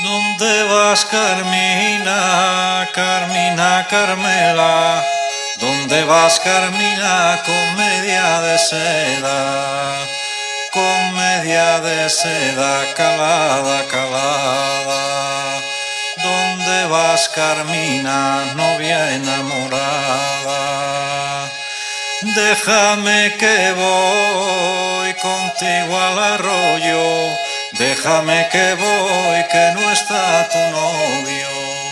¿Dónde vas, Carmina, Carmina, Carmela? ¿Dónde vas, Carmina, comedia de seda? Comedia de seda calada, calada. ¿Dónde vas, Carmina, novia enamorada? Déjame que voy contigo al arroyo, déjame que voy que no está tu novio.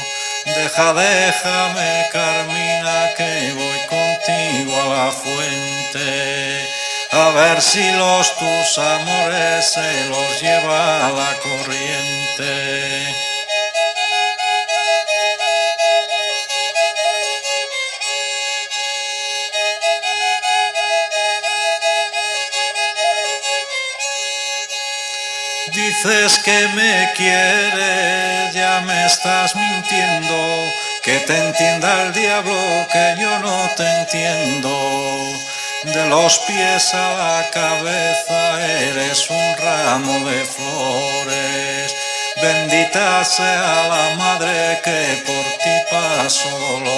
Déjame, Carmina, que voy contigo a la fuente, a ver si los tus amores se los lleva la corriente. Dices que me quieres, ya me estás mintiendo, que te entienda el diablo, que yo no te entiendo. De los pies a la cabeza eres un ramo de flores, bendita sea la madre que por ti pasó dolores.